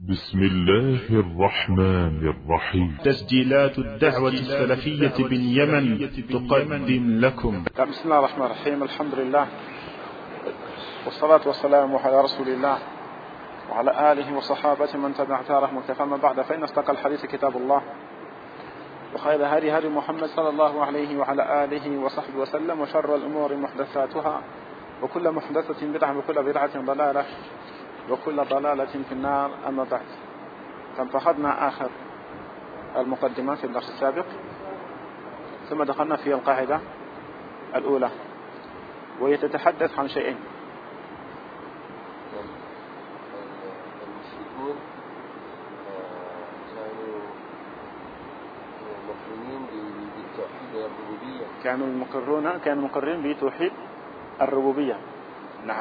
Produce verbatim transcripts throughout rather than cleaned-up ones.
بسم الله الرحمن الرحيم. تسجيلات الدعوة السلفية باليمن تقدم لكم. بسم الله الرحمن الرحيم. الحمد لله والصلاة والسلام على رسول الله وعلى آله وصحابته من تبع ثاره مكتفى. ما بعد، فإن استقى الحديث كتاب الله وخير هدي هدي محمد صلى الله عليه وعلى آله وصحبه وسلم، وشر الأمور محدثاتها وكل محدثة بدعة وكل بدعة ضلالة وكل ضلالة في النار. أما بعد، فانتهضنا آخر المقدمات في الدرس السابق، ثم دخلنا في القاعدة الأولى وهي تتحدث عن شيئين. المشركون كانوا مقرين بالتوحيد الربوبية، كانوا المقرون كانوا مقرين بتوحيد الربوبية. نعم.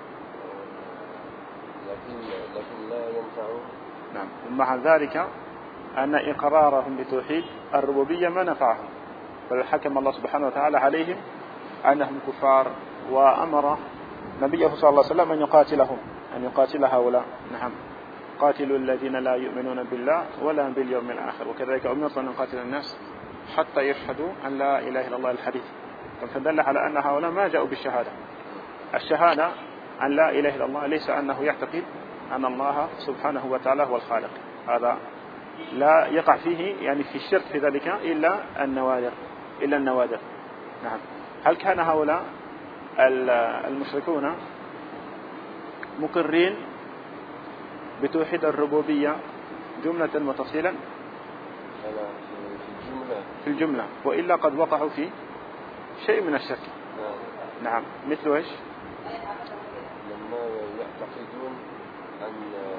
لكن لكن لا ينفعون. نعم. ومع ذلك أن إقرارهم بتوحيد الربوبية ما نفعهم، بل حكم الله سبحانه وتعالى عليهم أنهم كفار، وأمر نبيه صلى الله عليه وسلم أن يقاتلهم أن يقاتل هؤلاء. نعم. قاتلوا الذين لا يؤمنون بالله ولا باليوم الآخر، وكذلك أمرنا أن نقاتل الناس حتى يشهدوا أن لا إله إلا الله. الحديث فدل على أن هؤلاء ما جاءوا بالشهادة. الشهادة أن لا إله إلا الله ليس أنه يعتقد أن الله سبحانه وتعالى هو الخالق، هذا لا يقع فيه يعني في الشرك في ذلك إلا النوادر إلا النوادر. نعم. هل كان هؤلاء المشركون مقرين بتوحيد الربوبية جملة وتفصيلا؟ في الجملة في الجملة، وإلا قد وقعوا في شيء من الشرك. نعم. مثل إيش؟ لما يعتقدون أن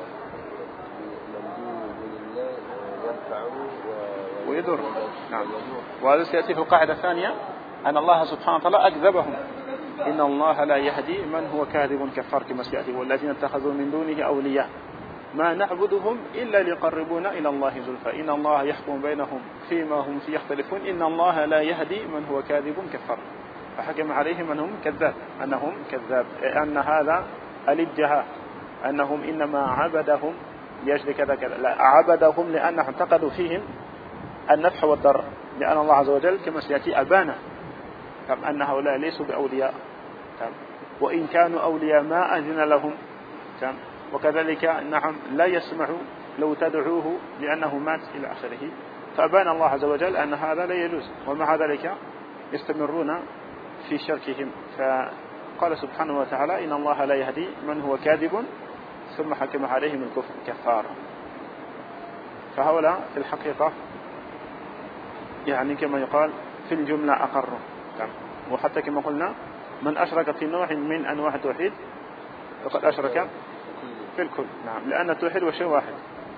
من دون الله ينفع ويضر. نعم. وهذا سيأتي في القاعدة الثانية أن الله سبحانه وتعالى أكذبهم، إن الله لا يهدي من هو كاذب كفار، كما سيأتي. والذين اتخذوا من دونه أولياء ما نعبدهم إلا ليقربونا إلى الله زلفى إن الله يحكم بينهم فيما هم فيه يختلفون إن الله لا يهدي من هو كاذب كفار، فحكم عليهم أنهم كذاب أنهم كذاب أن هذا الادعاء أنهم إنما عبدهم لأجل كذا كذا، لا، عبدهم لأنهم اعتقدوا فيهم النفع والضر، لأن الله عز وجل كما سيأتي أبانا كم أن هؤلاء ليسوا بأولياء، وإن كانوا أولياء ما أذن لهم، وكذلك نعم لا يسمع لو تدعوه لأنه مات إلى آخره. فأبان الله عز وجل أن هذا لا يجوز، ومع ذلك يستمرون في شركهم. فقال سبحانه وتعالى إن الله لا يهدي من هو كاذب، ثم حكم عليهم الكفر كفار. فهؤلاء في الحقيقة يعني كما يقال في الجملة أقروا، وحتى كما قلنا من أشرك في نوع من أنواع التوحيد فقد أشرك في الكل. نعم. لأن التوحيد هو شيء واحد.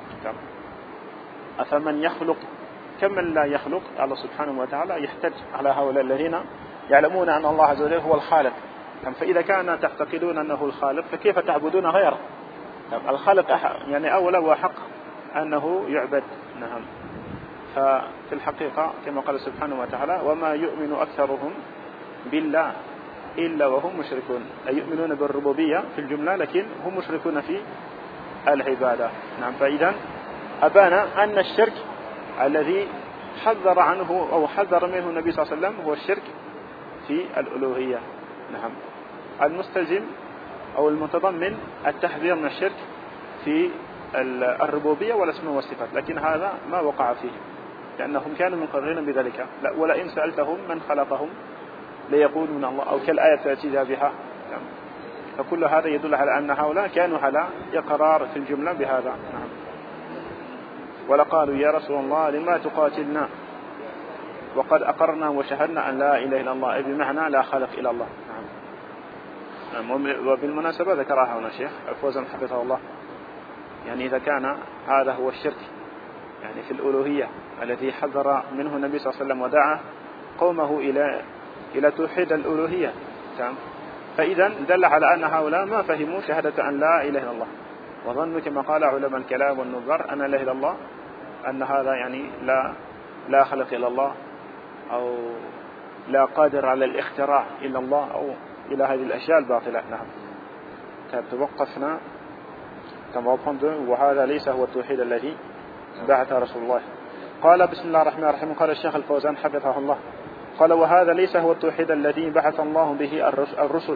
أفمن يخلق كمن لا يخلق. الله سبحانه وتعالى يحتج على هؤلاء الذين يعلمون أن الله عز وجل هو الخالق، فإذا كان تعتقدون أنه الخالق فكيف تعبدون غيره؟ الخالق يعني أولى وحق أنه يعبد. نعم. ففي الحقيقة كما قال سبحانه وتعالى وما يؤمن أكثرهم بالله إلا وهم مشركون، أي يؤمنون بالربوبية في الجملة لكن هم مشركون في العبادة. نعم. فإذا أبانا أن الشرك الذي حذر عنه أو حذر منه النبي صلى الله عليه وسلم هو الشرك في الألوهية. نعم. المستلزم أو المتضمن التحذير من الشرك في الربوبية والأسماء والصفات، لكن هذا ما وقع فيه لأنهم كانوا مقررين بذلك. لا، ولئن سألتهم من خلقهم ليقولون الله، أو كالآية تأتي بها. نعم. فكل هذا يدل على أن هؤلاء كانوا على إقرار في الجملة بهذا. نعم. ولقالوا يا رسول الله لما تقاتلنا وقد أقرنا وشهدنا أن لا إله إلا الله، أي بمعنى لا خالق إلا الله. نعم. وبالمناسبة ذكرها هنا شيخ فوزا حفظه الله، يعني إذا كان هذا هو الشرك يعني في الألوهية الذي حذر منه النبي صلى الله عليه وسلم ودعا قومه إلى إلى توحيد الألوهية، فإذا دل على أن هؤلاء ما فهموا شهادة أن لا إله إلا الله، وظنوا كما قال علماء الكلام والنظر أن لا إله إلا الله أن هذا يعني لا لا خلق إلا الله، أو لا قادر على الاختراع إلا الله، أو إلى هذه الأشياء الباطلة. نعم. توقفنا كما reprendre وهذا ليس هو التوحيد الذي بعث رسول الله. قال بسم الله الرحمن الرحيم. قال الشيخ الفوزان حفظه الله قال وهذا ليس هو التوحيد الذي بعث الله به الرسل،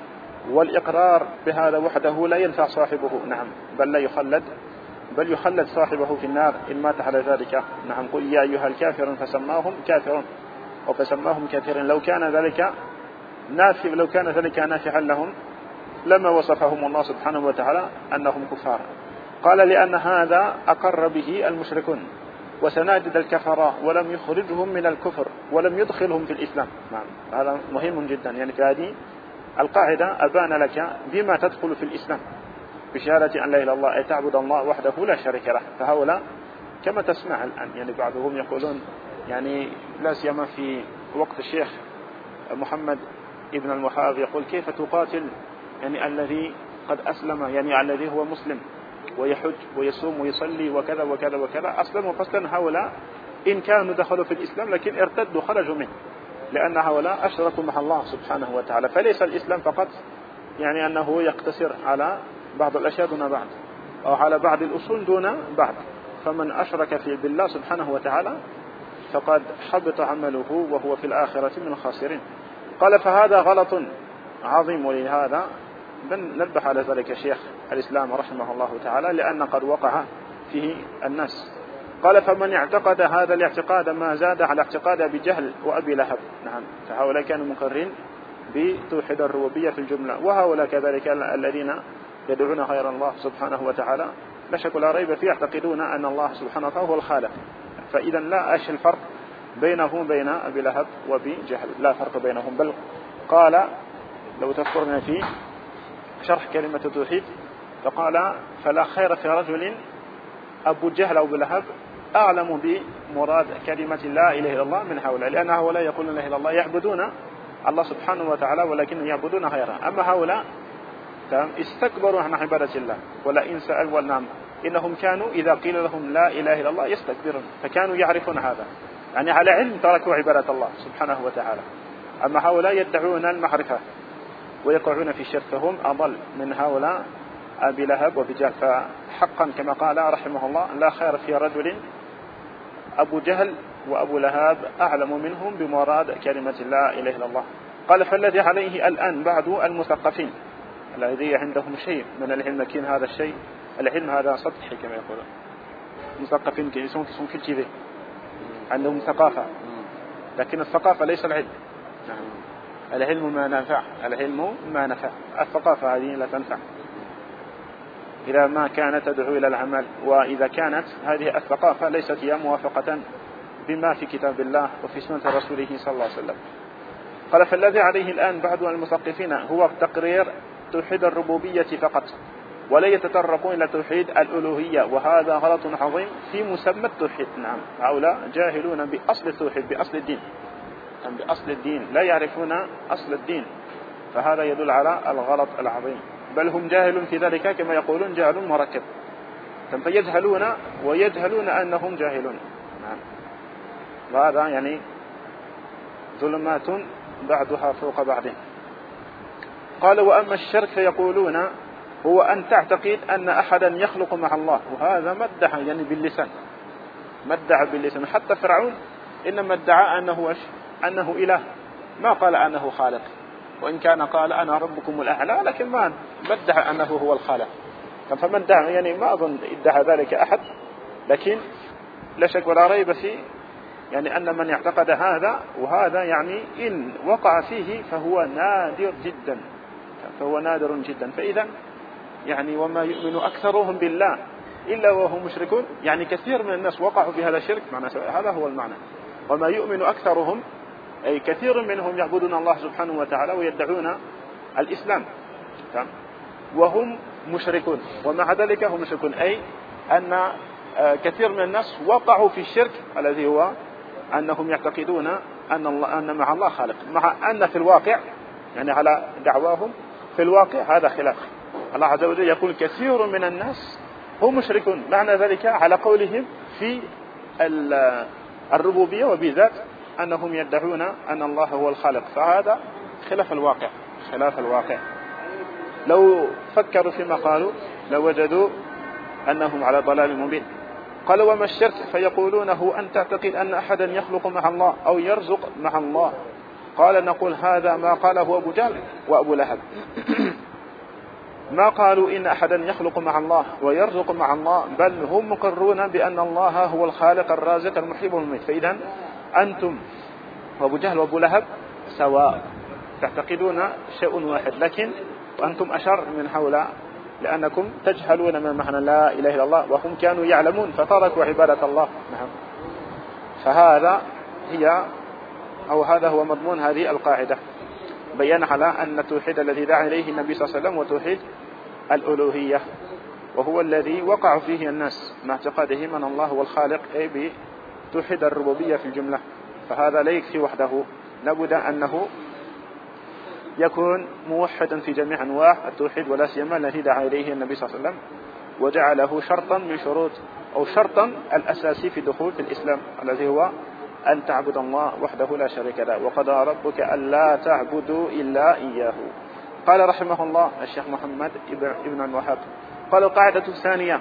والإقرار بهذا وحده لا ينفع صاحبه، نعم، بل لا يخلد بل يخلد صاحبه في النار إن مات على ذلك. نعم، قل يا أيها الكافرون فسماهم كافرون وفسماهم كافرين. لو كان ذلك نافع لو كان ذلك نافعا لهم لما وصفهم الله سبحانه وتعالى أنهم كفار. قال لأن هذا أقر به المشركون وسنادد الكفراء ولم يخرجهم من الكفر ولم يدخلهم في الإسلام. نعم، هذا مهم جدا. يعني في هذه القاعدة أبان لك بما تدخل في الإسلام بشهادة أن لا إله إلا الله، أي تعبد الله وحده لا شريك له. فهؤلاء كما تسمع الآن يعني بعضهم يقولون يعني لا سيما في وقت الشيخ محمد ابن الوهاب يقول كيف تقاتل يعني الذي قد أسلم، يعني الذي هو مسلم ويحج ويصوم ويصلي وكذا وكذا وكذا، أسلموا فصلا. هؤلاء إن كانوا دخلوا في الإسلام لكن ارتدوا خرجوا منه، لأن هؤلاء أشركوا مع الله سبحانه وتعالى. فليس الإسلام فقط يعني أنه يقتصر على بعض الأشياء دون بعض أو على بعض الأصول دون بعض. فمن أشرك في بالله سبحانه وتعالى فقد حبط عمله وهو في الآخرة من الخاسرين. قال فهذا غلط عظيم، ولهذا نبه على ذلك شيخ الإسلام رحمه الله تعالى لأن قد وقع فيه الناس. قال فمن اعتقد هذا الاعتقاد ما زاد على اعتقاد بجهل وأبي لهب. نعم، فهؤلاء كانوا مقرين بتوحيد الربوبية في الجملة، وهؤلاء كذلك الذين يدعون غير الله سبحانه وتعالى لا شك ولا ريب فيه يعتقدون أن الله سبحانه وتعالى هو الخالق. فإذا لا أش الفرق بينهم بين أبي لهب وأبي جهل، لا فرق بينهم. بل قال لو تذكرنا في شرح كلمة التوحيد فقال فلا خير في رجل أبو جهل أو أبو لهب أعلم بمراد كلمة لا إله إلا الله من هؤلاء، لأن هؤلاء يقولون لا إله إلا الله يعبدون الله سبحانه وتعالى ولكن يعبدون غيره. أما هؤلاء استكبروا عن عبادة الله، ولئن سألوا والنعم إنهم كانوا إذا قيل لهم لا إله إلا الله يستكبرون، فكانوا يعرفون هذا يعني على علم تركوا عبادة الله سبحانه وتعالى. أما هؤلاء يدعون المعرفة ويقعون في الشرك، فهم أضل من هؤلاء أبي لهب وأبي جهل. فحقا كما قال رحمه الله لا خير في رجل أبو جهل وأبو لهب أعلم منهم بمراد كلمة لا إله إلا الله. قال فالذي عليه الآن بعض المثقفين الذي عندهم شيء من العلم، لكن هذا الشيء العلم هذا سطحي كما يقولون. مثقفين كيسون كيسون كلتيفي عندهم ثقافة، لكن الثقافة ليس العلم. العلم ما نفع، العلم ما نفع، الثقافة هذه لا تنفع إذا ما كانت تدعو إلى العمل، وإذا كانت هذه الثقافة ليست هي موافقة بما في كتاب الله وفي سنة رسوله صلى الله عليه وسلم. قال فالذي عليه الآن بعض المثقفين هو تقرير توحيد الربوبية فقط، ولا يتطرقون إلى توحيد الألوهية، وهذا غلط عظيم في مسمى التوحيد. نعم، هؤلاء جاهلون بأصل التوحيد، بأصل الدين، بأصل الدين لا يعرفون أصل الدين، فهذا يدل على الغلط العظيم. بل هم جاهلون في ذلك كما يقولون جاهل مركب، فيجهلون ويجهلون أنهم جاهلون. نعم، وهذا يعني ظلمات بعضها فوق بعض. قال وأما الشرك فيقولون هو أن تعتقد أن أحدا يخلق مع الله، وهذا ما ادعى يعني باللسان، ما ادعى باللسان. حتى فرعون إنما ادعى أنه أش أنه إله، ما قال أنه خالق، وإن كان قال أنا ربكم الأعلى، لكن ما ادعى أنه هو الخالق. فمن ادعى يعني ما أظن ادعى ذلك أحد، لكن لا شك ولا ريب فيه يعني أن من يعتقد هذا وهذا يعني إن وقع فيه فهو نادر جدا، فهو نادر جدا. فإذا يعني وما يؤمن أكثرهم بالله إلا وهم مشركون، يعني كثير من الناس وقعوا في هذا الشرك، معنى هذا هو المعنى. وما يؤمن أكثرهم أي كثير منهم يعبدون الله سبحانه وتعالى ويدعون الإسلام وهم مشركون، ومع ذلك هم مشركون، أي أن كثير من الناس وقعوا في الشرك الذي هو أنهم يعتقدون أن الله أن مع الله خالق، مع أن في الواقع يعني على دعواهم في الواقع هذا خلاف. الله عز وجل يقول كثير من الناس هم مشركون، معنى ذلك على قولهم في الربوبية وبذات أنهم يدعون أن الله هو الخالق، فهذا خلاف الواقع، خلاف الواقع. لو فكروا فيما قالوا لوجدوا أنهم على ضلال مبين. قال وما الشرك؟ فيقولون هو أن تعتقد أن أحدا يخلق مع الله أو يرزق مع الله. قال نقول هذا ما قاله أبو جهل وأبو لهب. ما قالوا إن أحدا يخلق مع الله ويرزق مع الله، بل هم مقرون بأن الله هو الخالق الرازق المحيي المميت. فإذا أنتم وأبو جهل وأبو لهب سواء، تعتقدون شيء واحد، لكن وأنتم أشر من هؤلاء لأنكم تجهلون ما معنى لا إله إلا الله، وهم كانوا يعلمون فتركوا عبادة الله. نعم. فهذا هي أو هذا هو مضمون هذه القاعدة، بيان على أن التوحيد الذي دعا إليه النبي صلى الله عليه وسلم وتوحيد الألوهية، وهو الذي وقع فيه الناس مع اعتقادهم أن الله هو الخالق، أي بتوحيد الربوبية في الجملة. فهذا لا يكفي وحده، لابد أنه يكون موحدا في جميع أنواع التوحيد، ولا سيما الذي دعا إليه النبي صلى الله عليه وسلم وجعله شرطا من شروط أو شرطا الأساسي في دخول في الإسلام، الذي هو أن تعبد الله وحده لا شريك له، وقضى ربك ألا تعبدوا إلا إياه. قال رحمه الله الشيخ محمد ابن الوهاب، قال القاعدة الثانية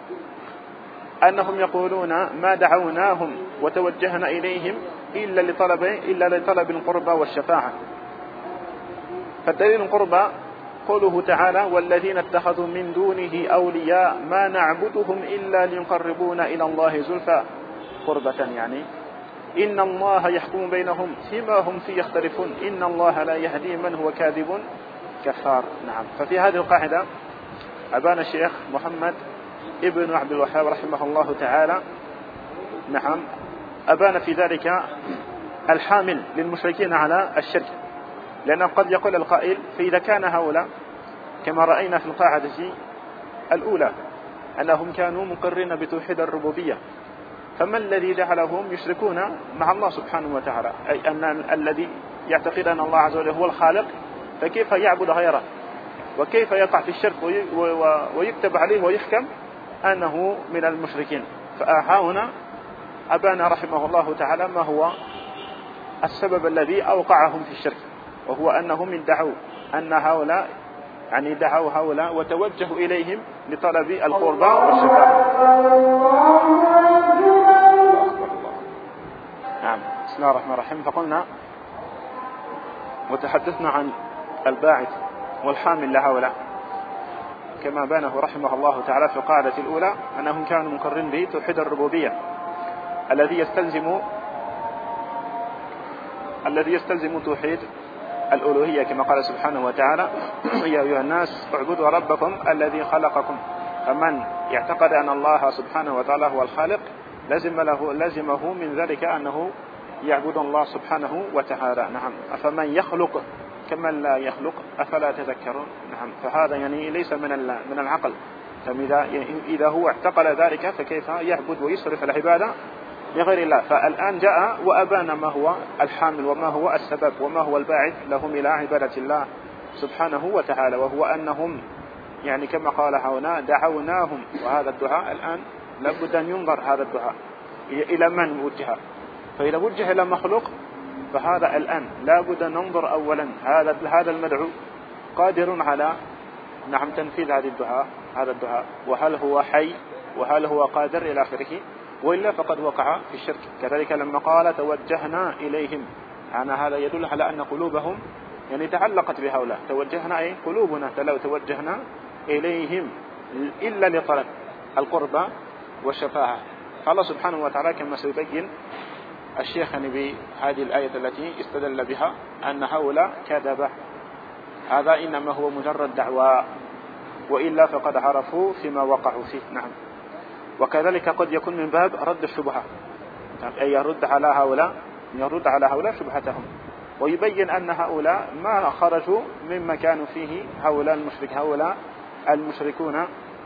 أنهم يقولون ما دعوناهم وتوجهنا إليهم إلا لطلب إلا لطلب القربى والشفاعة. فالدليل القربى قوله تعالى والذين اتخذوا من دونه أولياء ما نعبدهم إلا ليقربونا إلى الله زلفى قربة، يعني إن الله يحكم بينهم فيما هم فيه يختلفون إن الله لا يهدي من هو كاذب كفار. نعم. ففي هذه القاعدة أبان الشيخ محمد ابن عبد الوهاب رحمه الله تعالى، نعم، أبان في ذلك الحامل للمشركين على الشرك، لأنه قد يقول القائل فإذا كان هؤلاء كما رأينا في القاعدة الأولى أنهم كانوا مقرين بتوحيد الربوبية، فما الذي جعلهم يشركون مع الله سبحانه وتعالى؟ أي أن الذي يعتقد أن الله عز وجل هو الخالق فكيف يعبد غيره، وكيف يقع في الشرك ويكتب عليه ويحكم أنه من المشركين؟ فهنا أبان رحمه الله تعالى ما هو السبب الذي أوقعهم في الشرك، وهو أنهم ادعوا أن هؤلاء يعني دعوا هؤلاء وتوجهوا إليهم لطلب القربى والشفاعة. نعم. بسم الله الرحمن الرحيم. فقلنا وتحدثنا عن الباعث والحامل لهؤلاء كما بانه رحمه الله تعالى في القاعدة الأولى أنهم كانوا مقرين به توحيد الربوبية الذي يستلزم الذي يستلزم توحيد الألوهية كما قال سبحانه وتعالى يا أيها الناس اعبدوا ربكم الذي خلقكم. فمن يعتقد أن الله سبحانه وتعالى هو الخالق لازم له لازمه من ذلك أنه يعبد الله سبحانه وتعالى. نعم. أفمن يخلق كمن لا يخلق أفلا تذكرون. نعم. فهذا يعني ليس من من العقل، فإذا إذا هو اعتقل ذلك فكيف يعبد ويصرف العبادة لغير الله؟ فالآن جاء وأبان ما هو الحامل وما هو السبب وما هو الباعث لهم إلى عبادة الله سبحانه وتعالى، وهو أنهم يعني كما قال هنا دعوناهم، وهذا الدعاء الآن لابد أن ينظر هذا الدعاء إلى من وجه. فإذا وجه إلى مخلوق فهذا الآن لابد أن ننظر أولا هذا هذا المدعو قادر على نعم تنفيذ هذه الدعاء هذا الدعاء وهل هو حي وهل هو قادر إلى آخره، وإلا فقد وقع في الشرك. كذلك لما قال توجهنا إليهم، يعني هذا يدل على أن قلوبهم يعني تعلقت بهؤلاء. توجهنا أي قلوبنا لو توجهنا إليهم إلا لطلب القربى والشفاعة. فالله سبحانه وتعالى كما سيبين الشيخ بهذه الآية التي استدل بها أن هؤلاء كذب، هذا إنما هو مجرد دعوى، وإلا فقد عرفوا فيما وقعوا فيه. نعم. وكذلك قد يكون من باب رد الشبهة، أي يرد على هؤلاء يرد على هؤلاء شبهتهم، ويبين أن هؤلاء ما خرجوا مما كانوا فيه هؤلاء المشرك هؤلاء المشركون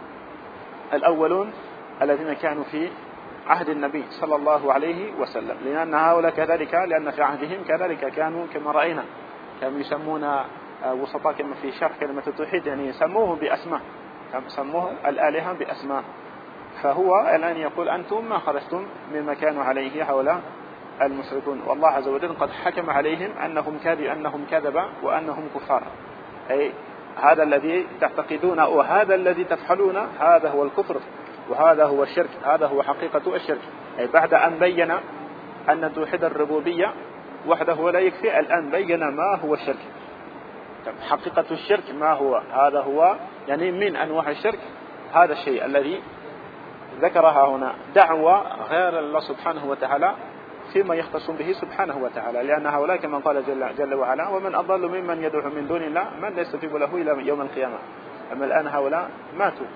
الأولون الذين كانوا في عهد النبي صلى الله عليه وسلم، لأن هؤلاء كذلك لأن في عهدهم كذلك كانوا كما رأينا كانوا يسمون وسطاء كما في شرح كلمة التوحيد، يعني سموه بأسماء، سموه الآلهة بأسماء. فهو الآن يقول أنتم ما خرجتم مما كانوا عليه هؤلاء المشركون، والله عز وجل قد حكم عليهم أنهم كذب أنهم كذبا وأنهم كفار. أي هذا الذي تعتقدون وهذا الذي تفعلون هذا هو الكفر وهذا هو الشرك، هذا هو حقيقة الشرك. أي بعد أن بين أن توحيد الربوبية وحده لا يكفي، الآن بين ما هو الشرك. حقيقة الشرك ما هو؟ هذا هو يعني من أنواع الشرك هذا الشيء الذي ذكرها هنا، دعوة غير الله سبحانه وتعالى فيما يختص به سبحانه وتعالى، لأن هؤلاء كما قال جل, جل وعلا: ومن أضل ممن يدعو من دون الله من لا يستجيب له إلى يوم القيامة. أما الآن هؤلاء ماتوا.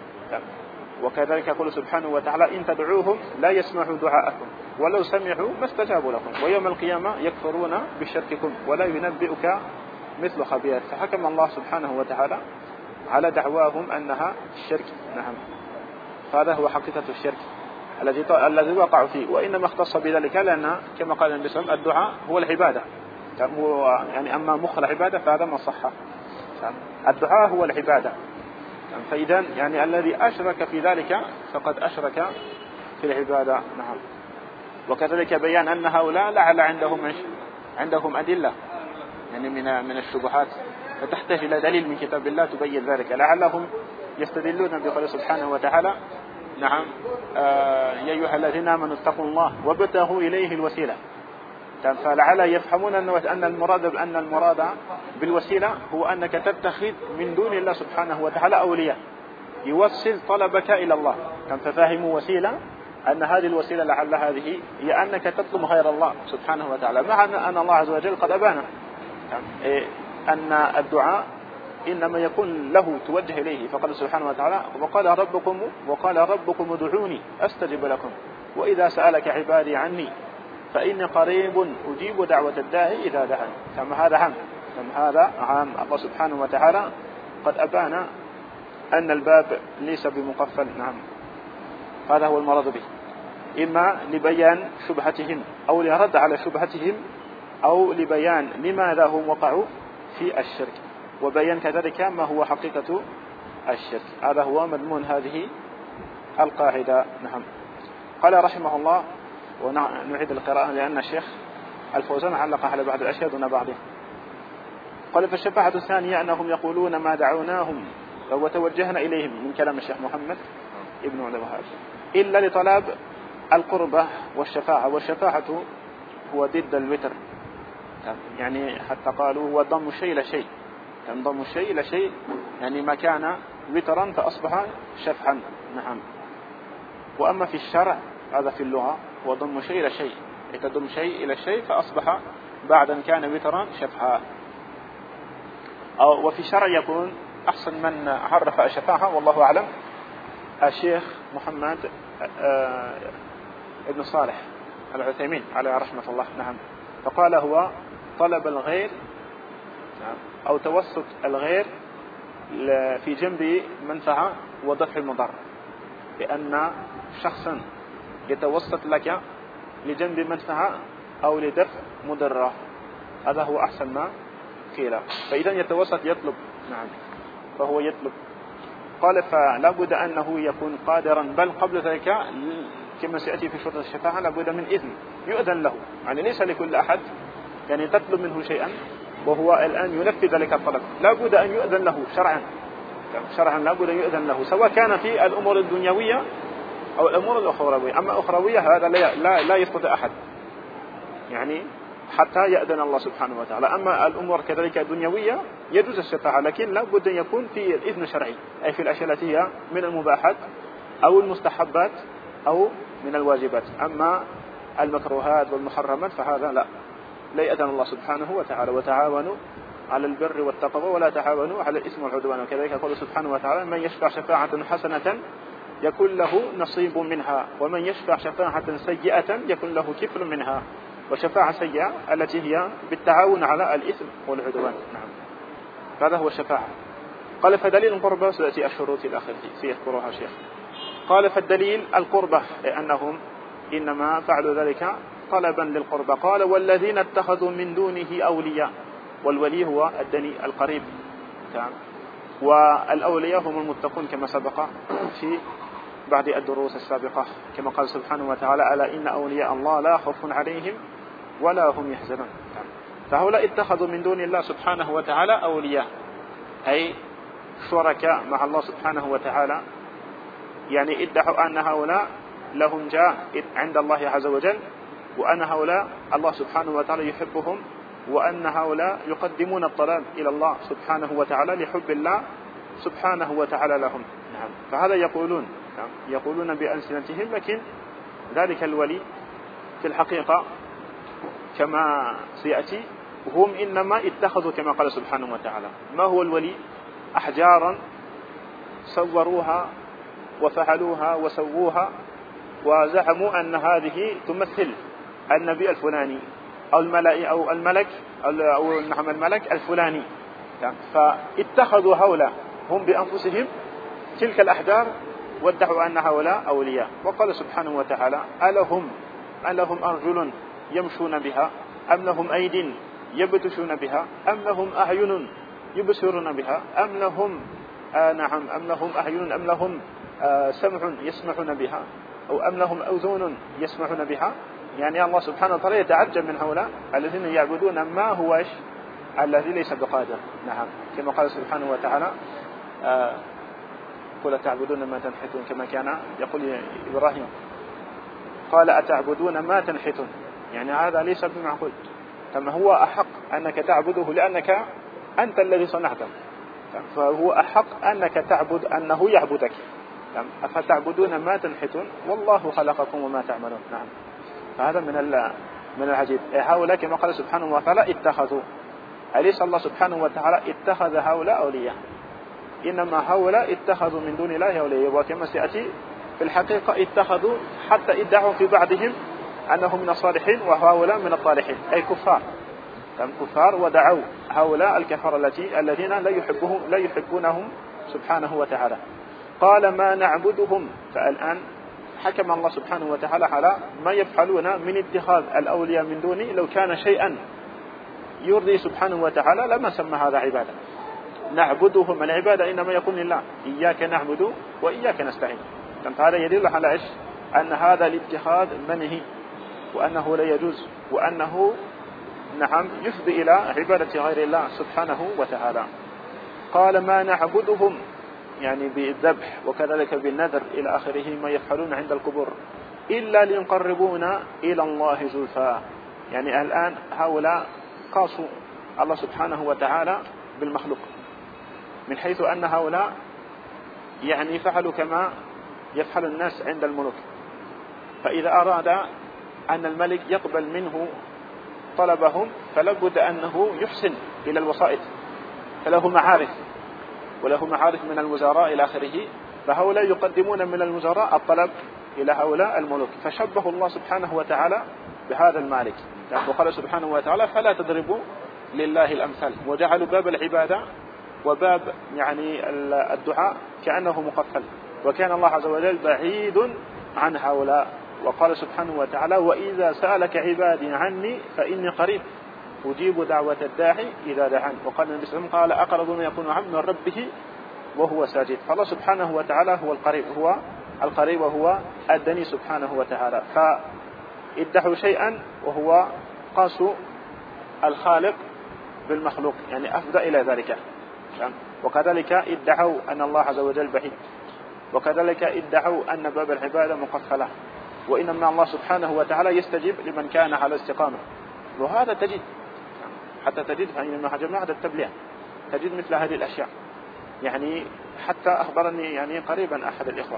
وكذلك يقول سبحانه وتعالى: إن تدعوهم لا يسمعوا دعاءكم ولو سمعوا ما استجابوا لكم ويوم القيامة يكفرون بشرككم ولا ينبئك مثل خبير. فحكم الله سبحانه وتعالى على دعواهم أنها الشرك. نعم، هذا هو حقيقة الشرك الذي الذي وقعوا فيه، وإنما اختص بذلك لأن كما قال النبي صلى الله عليه وسلم: الدعاء هو العبادة. يعني أما مخ العبادة فهذا ما صح. الدعاء هو العبادة. فإذا يعني الذي أشرك في ذلك فقد أشرك في العبادة. نعم. وكذلك بيان أن هؤلاء لعل عندهم عندهم أدلة يعني من من الشبهات، فتحتاج إلى دليل من كتاب الله تبين ذلك. لعلهم يستدلون بقول سبحانه وتعالى: نعم آه يا أيها الذين آمنوا اتقوا الله وابتغوا إليه الوسيلة. فلعل يفهمون أن المراد بأن المراد بالوسيلة هو أنك تتخذ من دون الله سبحانه وتعالى أولياء يوصل طلبك إلى الله. ففهموا وسيلة أن هذه الوسيلة لعل هذه هي أنك تطلب غير الله سبحانه وتعالى، مع أن الله عز وجل قد أبان أن الدعاء إنما يكون له توجه إليه. فقال سبحانه وتعالى: وقال ربكم وقال ربكم ادعوني أستجب لكم وإذا سألك عبادي عني فإني قريب أجيب دعوة الداعي إذا دعاني. كما هذا عام كما هذا عام الله سبحانه وتعالى قد أبان أن الباب ليس بمقفل. نعم، هذا هو المرض به، إما لبيان شبهتهم أو لرد على شبهتهم أو لبيان لماذا هم وقعوا في الشرك، وبيان كذلك ما هو حقيقة الشرك. هذا هو مضمون هذه القاعدة. نعم. قال رحمه الله، ونعيد القراءة لأن الشيخ الفوزان علق على بعض الأشياء دون بعضها. قال: فالشفاعة الثانية أنهم يقولون ما دعوناهم وتوجهنا إليهم، من كلام الشيخ محمد ابن عبد الوهاب، إلا لطلب القربة والشفاعة. والشفاعة هو ضد الوتر، يعني حتى قالوا هو ضم شيء إلى شيء، يعني ضم شيء إلى شيء، يعني ما كان وترا فأصبح شفعا. نعم. وأما في الشرع هذا في اللغة هو ضم شيء إلى شيء، يتضم شيء إلى شيء فأصبح بعد أن كان وترا شفعا. أو وفي الشرع يكون أحسن من عرف الشفاعة والله أعلم الشيخ محمد آه ابن صالح العثيمين على رحمة الله. نعم. فقال: هو طلب الغير أو توسط الغير في جنب منفعة ودفع المضر، لأن شخصا يتوسط لك لجنب منفعة أو لدفع مضرة، هذا هو أحسن ما قيل. فإذا يتوسط يطلب. نعم، فهو يطلب. قال: فلا بد أنه يكون قادرا، بل قبل ذلك كما سيأتي في شروط الشفاعة لابد من إذن يؤذن له، يعني ليس لكل أحد يعني تطلب منه شيئا وهو الآن ينفذ ذلك الطلب، لابد أن يؤذن له شرعا. شرعا لابد أن يؤذن له، سواء كان في الأمور الدنيوية أو الأمور الأخروية. أما أخروية هذا لا, لا, لا يستطيع أحد يعني حتى يأذن الله سبحانه وتعالى. أما الأمور كذلك الدنيوية يجوز الشفاعة، لكن لابد أن يكون في الإذن الشرعي، أي في الأشياء التي هي من المباحات أو المستحبات أو من الواجبات. أما المكروهات والمحرمات فهذا لا لا يأذن الله سبحانه وتعالى: وتعاونوا على البر والتقوى ولا تعاونوا على الإثم والعدوان. وكذلك يقول سبحانه وتعالى: من يشفع شفاعة حسنة يكون له نصيب منها ومن يشفع شفاعة سيئة يكون له كفل منها. وشفاعة سيئة التي هي بالتعاون على الإثم والعدوان. نعم، هذا هو الشفاعة. قال: فدليل القربة سيأتي الشروط الأخيرة سيذكرها شيخ. قال: فالدليل القربة، لأنهم إنما فعلوا ذلك طلبا للقربة. قال: والذين اتخذوا من دونه أولياء، والولي هو الدني القريب. تمام. والأولياء هم المتقون كما سبق في بعض الدروس السابقة، كما قال سبحانه وتعالى: ألا إن أولياء الله لا خوف عليهم ولا هم يحزنون. فهؤلاء اتخذوا من دون الله سبحانه وتعالى أولياء، أي شركاء مع الله سبحانه وتعالى يعني ادعوا أن هؤلاء لهم جاه عند الله عز وجل، وأن هؤلاء الله سبحانه وتعالى يحبهم، وأن هؤلاء يقدمون الطلب إلى الله سبحانه وتعالى لحب الله سبحانه وتعالى لهم. نعم. فهذا يقولون نعم. يقولون بألسنتهم، لكن ذلك الولي في الحقيقة كما سيأتي هم إنما اتخذوا كما قال سبحانه وتعالى. ما هو الولي؟ أحجارا صوروها وفعلوها وسووها وزعموا أن هذه تمثل النبي الفلاني أو الملائكة أو الملك أو نعم الملك الفلاني. فاتخذوا هؤلاء هم بأنفسهم تلك الأحجار وادعوا أن هؤلاء أولياء. وقال سبحانه وتعالى: ألهم ألهم أرجل يمشون بها أم لهم أيد يبطشون بها أم لهم أعين يبصرون بها أم لهم آه نعم أم لهم أعين أم لهم آه سمع يسمعون بها أو أم لهم أذن يسمعون بها. يعني الله سبحانه وتعالى يتعجب من هؤلاء الذين يعبدون ما هو إيش الذي ليس بقادر. نعم. كما قال سبحانه وتعالى: آه قل تعبدون ما تنحتون، كما كان يقول إبراهيم قال: أتعبدون ما تنحتون. يعني هذا ليس بمعقول، كما هو أحق أنك تعبده لأنك أنت الذي صنعته، فهو أحق أنك تعبد أنه يعبدك. أفتعبدون ما تنحتون والله خلقكم وما تعملون. نعم. فهذا من من العجيب. هؤلاء كما قال سبحانه وتعالى اتخذوا، أليس الله سبحانه وتعالى اتخذ هؤلاء أولياء؟ إنما هؤلاء اتخذوا من دون الله أولياء. وكما سيأتي في الحقيقة اتخذوا حتى ادعوا في بعضهم أنهم من الصالحين وهؤلاء من الطالحين، أي كفار كفار ودعوا هؤلاء الكفار التي الذين لا يحبهم لا يحبونهم سبحانه وتعالى. قال: ما نعبدهم. فالآن حكم الله سبحانه وتعالى على ما يفعلون من اتخاذ الأولياء من دونه. لو كان شيئا يرضي سبحانه وتعالى لما سمى هذا عبادة. نعبدهم، العبادة إنما يكون لله، إياك نعبد وإياك نستعين. فهذا يدل على إيش؟ أن هذا الاتخاذ منهي، وأنه لا يجوز، وأنه نعم يفضي إلى عبادة غير الله سبحانه وتعالى. قال: ما نعبدهم، يعني بالذبح وكذلك بالنذر إلى آخره ما يفعلون عند القبور، إلا ليقربونا إلى الله زلفى. يعني الآن هؤلاء قاسوا الله سبحانه وتعالى بالمخلوق، من حيث أن هؤلاء يعني فعلوا كما يفعل الناس عند الملوك. فإذا أراد أن الملك يقبل منه طلبهم فلابد أنه يحسن إلى الوسائط، فله معارف وله معارف من الوزراء إلى آخره. فهؤلاء يقدمون من الوزراء الطلب إلى هؤلاء الملوك، فشبه الله سبحانه وتعالى بهذا المالك. وقال سبحانه وتعالى: فلا تضربوا لله الأمثال. وجعلوا باب العبادة وباب يعني الدعاء كأنه مقفل، وكان الله عز وجل بعيد عن هؤلاء. وقال سبحانه وتعالى: وإذا سألك عبادي عني فإني قريب أجيب دعوة الداعي إذا دعان. وقال النبي صلى الله عليه وسلم: قال أقرب ما يكون عبد من ربه وهو ساجد. فالله سبحانه وتعالى هو القريب، هو القريب وهو الدني سبحانه وتعالى. فادعوا شيئا وهو قاس الخالق بالمخلوق، يعني أفضى إلى ذلك. وكذلك ادعوا أن الله عز وجل بعيد، وكذلك ادعوا أن باب العبادة مقفلة، وإنما الله سبحانه وتعالى يستجيب لمن كان على استقامة. وهذا تجد حتى تجد في جماعة التبليغ تجد مثل هذه الأشياء. يعني حتى أخبرني يعني قريبا أحد الإخوة،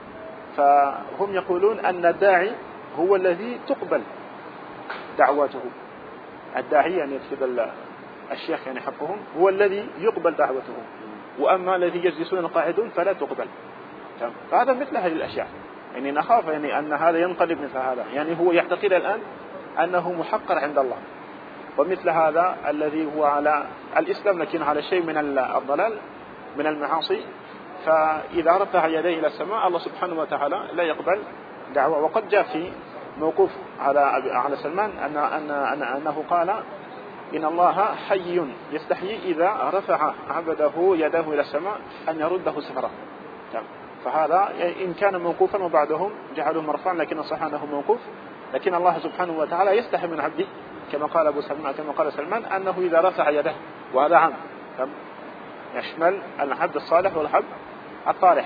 فهم يقولون أن الداعي هو الذي تقبل دعوته. الداعي يعني يكتب الشيخ يعني حقهم هو الذي يقبل دعوته، وأما الذي يجلسون القاعدون فلا تقبل. فهذا مثل هذه الأشياء. يعني نخاف يعني أن هذا ينقلب مثل هذا. يعني هو يعتقد الآن أنه محقر عند الله، ومثل هذا الذي هو على الإسلام لكن على شيء من الضلال من المعاصي، فإذا رفع يديه إلى السماء الله سبحانه وتعالى لا يقبل دعوة. وقد جاء في موقوف على على سلمان أن أن أن أنه قال: إن الله حي يستحيي إذا رفع عبده يده إلى السماء أن يرده سفرا. فهذا إن كان موقوفا، وبعدهم جعلوه مرفوعا لكن صح أنه موقوف. لكن الله سبحانه وتعالى يستحي من عبده كما قال أبو سلمان كما قال سلمان أنه إذا رفع يده، وهذا عام يشمل العبد الصالح والعبد الطالح.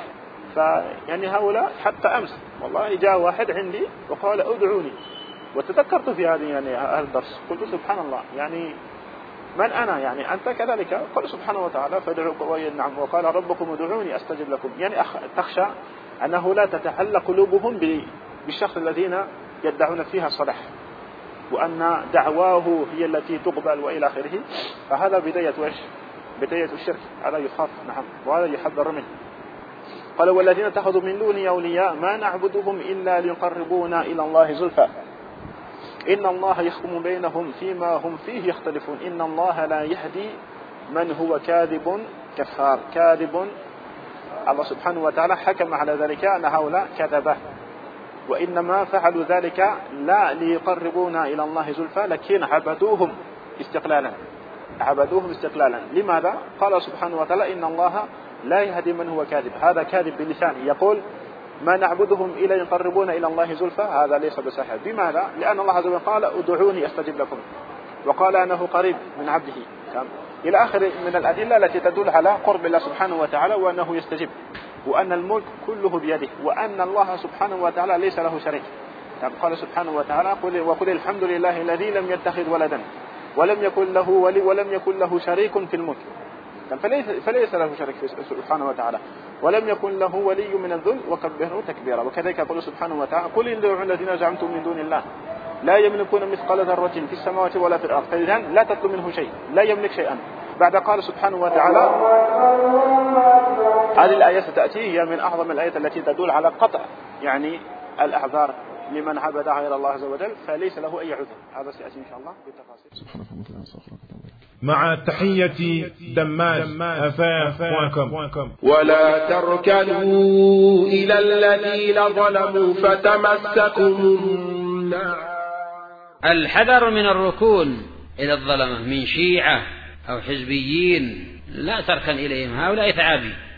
فيعني هؤلاء حتى أمس والله جاء واحد عندي وقال ادعوني، وتذكرت في هذه يعني هذا الدرس قلت سبحان الله يعني من أنا يعني أنت كذلك؟ قال سبحانه وتعالى فادعوك نعم وقال ربكم ادعوني أستجب لكم. يعني تخشى أنه لا تتعلق قلوبهم بالشخص الذين يدعون فيها صلاح وأن دعواه هي التي تقبل وإلى آخره، فهذا بداية وإيش؟ بداية الشرك، هذا يخاف نعم وهذا يحذر منه. قال والذين اتخذوا من دونه أولياء ما نعبدهم إلا ليقربونا إلى الله زلفى إن الله يحكم بينهم فيما هم فيه يختلفون إن الله لا يهدي من هو كاذب كفار. كاذب الله سبحانه وتعالى حكم على ذلك أن هؤلاء كذبة، وإنما فعلوا ذلك لا ليقربونا إلى الله زلفى لكن عبدوهم استقلالا عبدوهم استقلالا. لماذا؟ قال سبحانه وتعالى إن الله لا يهدي من هو كاذب. هذا كاذب بلسانه يقول ما نعبدهم إلا يقربون إلى الله زلفى، هذا ليس بصحيح. بماذا؟ لأن الله عز وجل قال ادعوني أستجب لكم، وقال أنه قريب من عبده إلى آخر من الأدلة التي تدل على قرب الله سبحانه وتعالى وأنه يستجيب وأن الملك كله بيده وأن الله سبحانه وتعالى ليس له شريك. قال سبحانه وتعالى قل وقل الحمد لله الذي لم يتخذ ولدا ولم يكن له ولي ولم يكن له شريك في الملك، فليس, فليس له شريك سبحانه وتعالى ولم يكن له ولي من الذل وكبره تكبيرا. وكذلك يقول سبحانه وتعالى قل إن دعوا الذين زعمتم من دون الله لا يملكون مثقال ذرة في السماوات ولا في الأرض، فإذا لا تطلب منه شيء، لا يملك شيئا. بعد قال سبحانه وتعالى هذه الآية ستأتي هي من أعظم الآيات التي تدل على قطع يعني الأعذار لمن عبد غير الله عز وجل فليس له أي عذر. هذا سيأتي إن شاء الله بالتفاصيل. مع تحية دماج أفاف وكم. ولا تركنوا إلى الذين ظلموا فتمسكم النار. الحذر من الركون إلى الظلمة من شيعة أو حزبيين، لا تركن إليهم، هؤلاء ثعابي.